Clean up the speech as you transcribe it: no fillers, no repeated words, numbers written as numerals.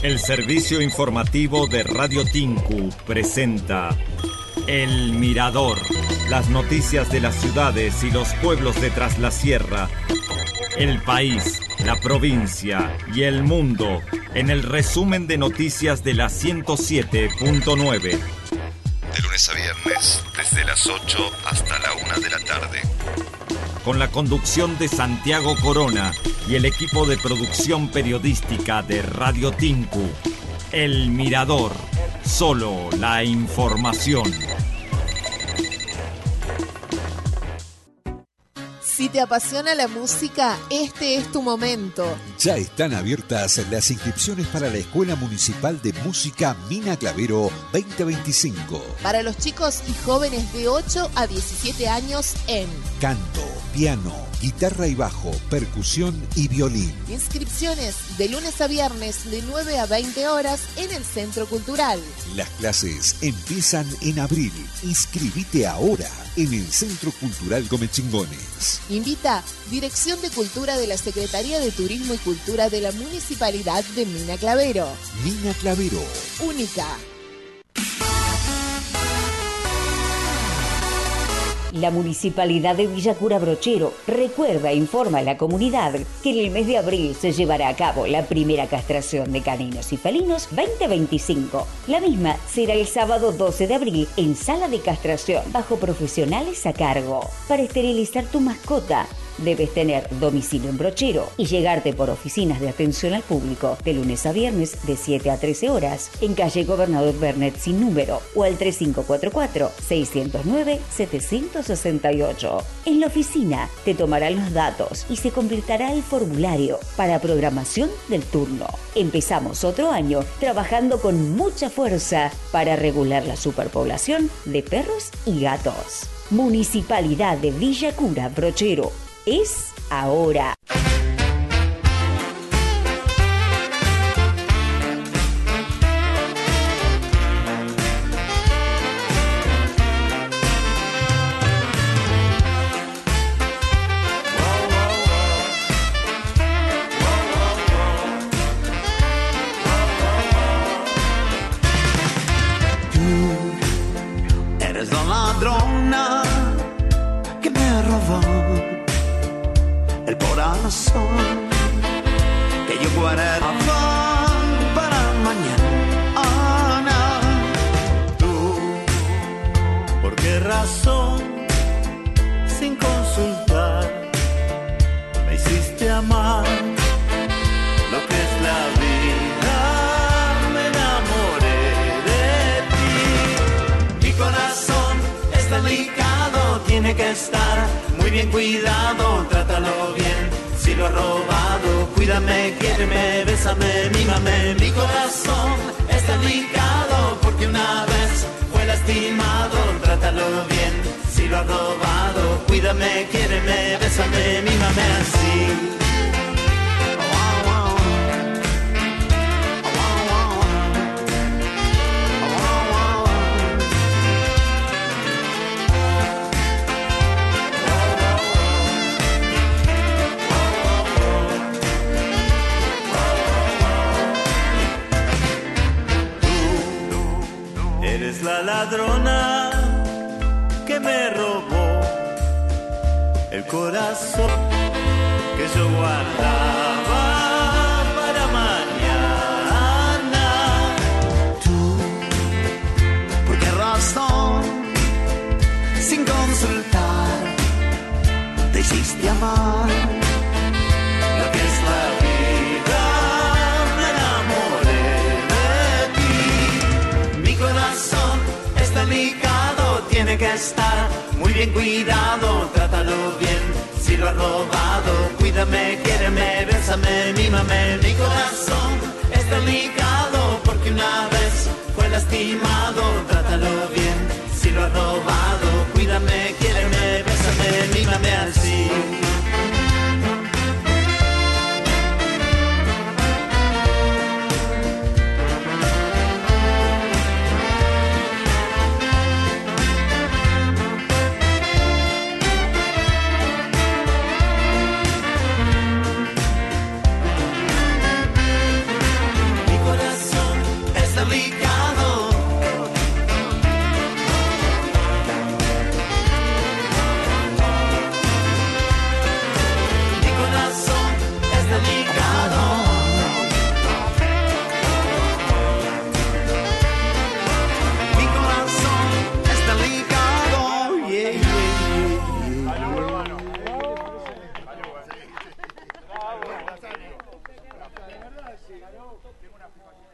El servicio informativo de Radio Tinku presenta El Mirador, las noticias de las ciudades y los pueblos de Tras la Sierra, el país, la provincia y el mundo en el resumen de noticias de la 107.9. De lunes a viernes, desde las 8 hasta la 1 de la tarde. Con la conducción de Santiago Corona y el equipo de producción periodística de Radio Tinku. El Mirador, solo la información. Si te apasiona la música, este es tu momento. Ya están abiertas las inscripciones para la Escuela Municipal de Música Mina Clavero 2025. Para los chicos y jóvenes de 8 a 17 años en canto, piano, guitarra y bajo, percusión y violín. Inscripciones de lunes a viernes de 9 a 20 horas en el Centro Cultural. Las clases empiezan en abril. Inscribite ahora en el Centro Cultural Comechingones. Invita Dirección de Cultura de la Secretaría de Turismo y Cultura de la Municipalidad de Mina Clavero. Mina Clavero. Única. La Municipalidad de Villa Cura Brochero recuerda e informa a la comunidad que en el mes de abril se llevará a cabo la primera castración de caninos y felinos 2025. La misma será el sábado 12 de abril en sala de castración bajo profesionales a cargo. Para esterilizar tu mascota, debes tener domicilio en Brochero y llegarte por oficinas de atención al público de lunes a viernes de 7 a 13 horas en calle Gobernador Bernet sin número o al 3544-609-768. En la oficina te tomarán los datos y se completará el formulario para programación del turno. Empezamos otro año trabajando con mucha fuerza para regular la superpoblación de perros y gatos. Municipalidad de Villa Cura Brochero. Es ahora. Tú eres la ladrona que me robó el corazón que yo guardaba para mañana. Tú, ¿por qué razón, sin consultar, me hiciste amar lo que es la vida? Me enamoré de ti. Mi corazón es delicado, tiene que estar muy bien cuidado, trátalo bien. Si lo he robado, cuídame, quiéreme, bésame, mímame. Mi corazón es delicado porque una vez fue lastimado, trátalo bien. Si lo he robado, cuídame, quiéreme, bésame, mímame así. Eres la ladrona que me robó el corazón que yo guardaba para mañana. Tú, ¿por qué razón, sin consultar, te hiciste amar lo que es la vida? Me enamoré de ti. Mi corazón es delicado, tiene que estar muy bien cuidado, trátalo bien. Si lo has robado, cuídame, quiéreme, bésame, mímame. Mi corazón es delicado porque una vez fue lastimado, trátalo bien. Si lo has robado, cuídame, quiéreme, bésame, mímame así. tengo una fijación